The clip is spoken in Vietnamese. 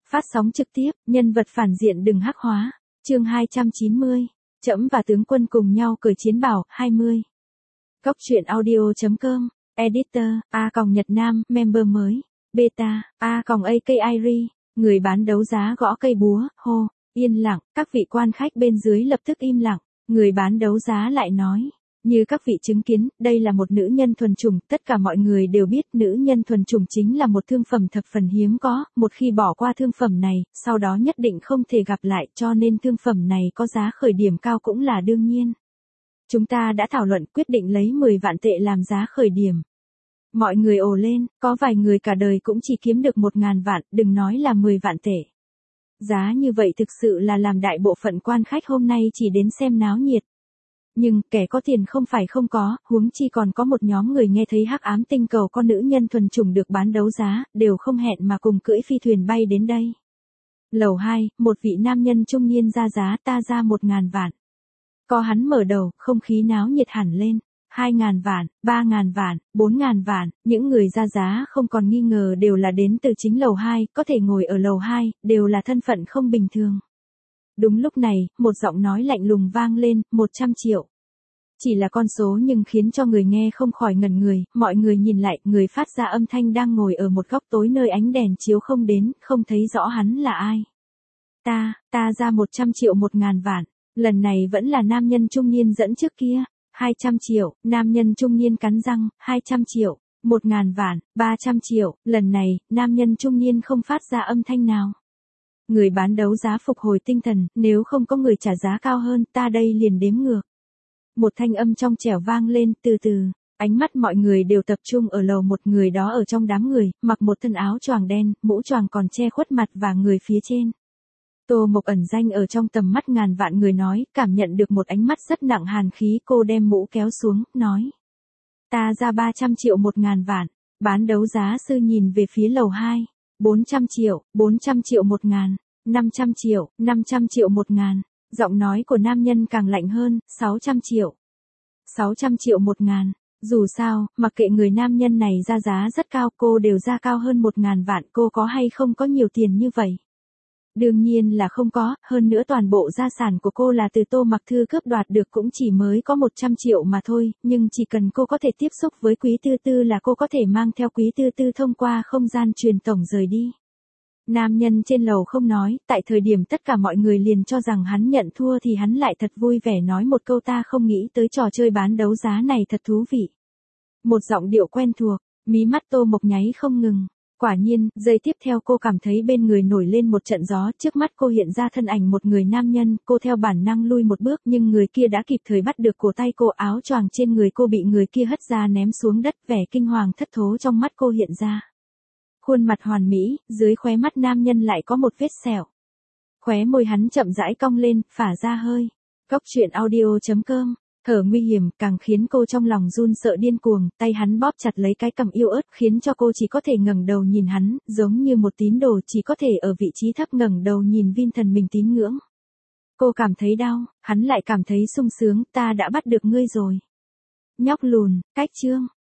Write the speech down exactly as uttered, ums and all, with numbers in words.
Phát sóng trực tiếp, nhân vật phản diện đừng hắc hóa. Chương hai trăm chín mươi. Trẫm và tướng quân cùng nhau cởi chiến bào, hai mươi. Góc truyện audio chấm com. Editor, A Còng Nhật Nam, member mới. Beta, A Còng a ca i rờ i. Người bán đấu giá gõ cây búa, hô, yên lặng, các vị quan khách bên dưới lập tức im lặng. Người bán đấu giá lại nói. Như các vị chứng kiến, đây là một nữ nhân thuần chủng, tất cả mọi người đều biết nữ nhân thuần chủng chính là một thương phẩm thập phần hiếm có, một khi bỏ qua thương phẩm này, sau đó nhất định không thể gặp lại, cho nên thương phẩm này có giá khởi điểm cao cũng là đương nhiên. Chúng ta đã thảo luận quyết định lấy mười vạn tệ làm giá khởi điểm. Mọi người ồ lên, có vài người cả đời cũng chỉ kiếm được một ngàn vạn, đừng nói là mười vạn tệ. Giá như vậy thực sự là làm đại bộ phận quan khách hôm nay chỉ đến xem náo nhiệt. Nhưng, kẻ có tiền không phải không có, huống chi còn có một nhóm người nghe thấy hắc ám tinh cầu con nữ nhân thuần chủng được bán đấu giá, đều không hẹn mà cùng cưỡi phi thuyền bay đến đây. Lầu hai, một vị nam nhân trung niên ra giá ta ra một ngàn vạn. Có hắn mở đầu, không khí náo nhiệt hẳn lên. Hai ngàn vạn, ba ngàn vạn, bốn ngàn vạn, những người ra giá không còn nghi ngờ đều là đến từ chính lầu hai, có thể ngồi ở lầu hai, đều là thân phận không bình thường. Đúng lúc này, một giọng nói lạnh lùng vang lên, một trăm triệu. Chỉ là con số nhưng khiến cho người nghe không khỏi ngẩn người, mọi người nhìn lại, người phát ra âm thanh đang ngồi ở một góc tối nơi ánh đèn chiếu không đến, không thấy rõ hắn là ai. Ta, ta ra một trăm triệu một ngàn vạn, lần này vẫn là nam nhân trung niên dẫn trước kia, hai trăm triệu, nam nhân trung niên cắn răng, hai trăm triệu, một ngàn vạn, ba trăm triệu, lần này, nam nhân trung niên không phát ra âm thanh nào. Người bán đấu giá phục hồi tinh thần, nếu không có người trả giá cao hơn, ta đây liền đếm ngược. Một thanh âm trong trẻo vang lên, từ từ, ánh mắt mọi người đều tập trung ở lầu một người đó ở trong đám người, mặc một thân áo choàng đen, mũ choàng còn che khuất mặt và người phía trên. Tô Mộc ẩn danh ở trong tầm mắt ngàn vạn người nói, cảm nhận được một ánh mắt rất nặng hàn khí, cô đem mũ kéo xuống, nói. Ta ra ba trăm triệu một ngàn vạn, bán đấu giá sư nhìn về phía lầu hai. bốn trăm triệu, bốn trăm triệu một ngàn, năm trăm triệu, năm trăm triệu một ngàn, giọng nói của nam nhân càng lạnh hơn, sáu trăm triệu, sáu trăm triệu một ngàn, dù sao, mặc kệ người nam nhân này ra giá rất cao, cô đều ra cao hơn một ngàn vạn, cô có hay không có nhiều tiền như vậy? Đương nhiên là không có, hơn nữa toàn bộ gia sản của cô là từ Tô Mặc Thư cướp đoạt được cũng chỉ mới có một trăm triệu mà thôi, nhưng chỉ cần cô có thể tiếp xúc với Quý Tư Tư là cô có thể mang theo Quý Tư Tư thông qua không gian truyền tổng rời đi. Nam nhân trên lầu không nói, tại thời điểm tất cả mọi người liền cho rằng hắn nhận thua thì hắn lại thật vui vẻ nói một câu ta không nghĩ tới trò chơi bán đấu giá này thật thú vị. Một giọng điệu quen thuộc, mí mắt Tô Mộc nháy không ngừng. Quả nhiên, giây tiếp theo cô cảm thấy bên người nổi lên một trận gió, trước mắt cô hiện ra thân ảnh một người nam nhân, cô theo bản năng lui một bước nhưng người kia đã kịp thời bắt được cổ tay cô, áo choàng trên người cô bị người kia hất ra ném xuống đất, vẻ kinh hoàng thất thố trong mắt cô hiện ra. Khuôn mặt hoàn mỹ, dưới khóe mắt nam nhân lại có một vết sẹo. Khóe môi hắn chậm rãi cong lên, phả ra hơi. Góc truyện audio chấm com. Thở nguy hiểm càng khiến cô trong lòng run sợ điên cuồng, tay hắn bóp chặt lấy cái cằm yêu ớt khiến cho cô chỉ có thể ngẩng đầu nhìn hắn, giống như một tín đồ chỉ có thể ở vị trí thấp ngẩng đầu nhìn viên thần mình tín ngưỡng. Cô cảm thấy đau, hắn lại cảm thấy sung sướng, ta đã bắt được ngươi rồi. Nhóc lùn, cách chương.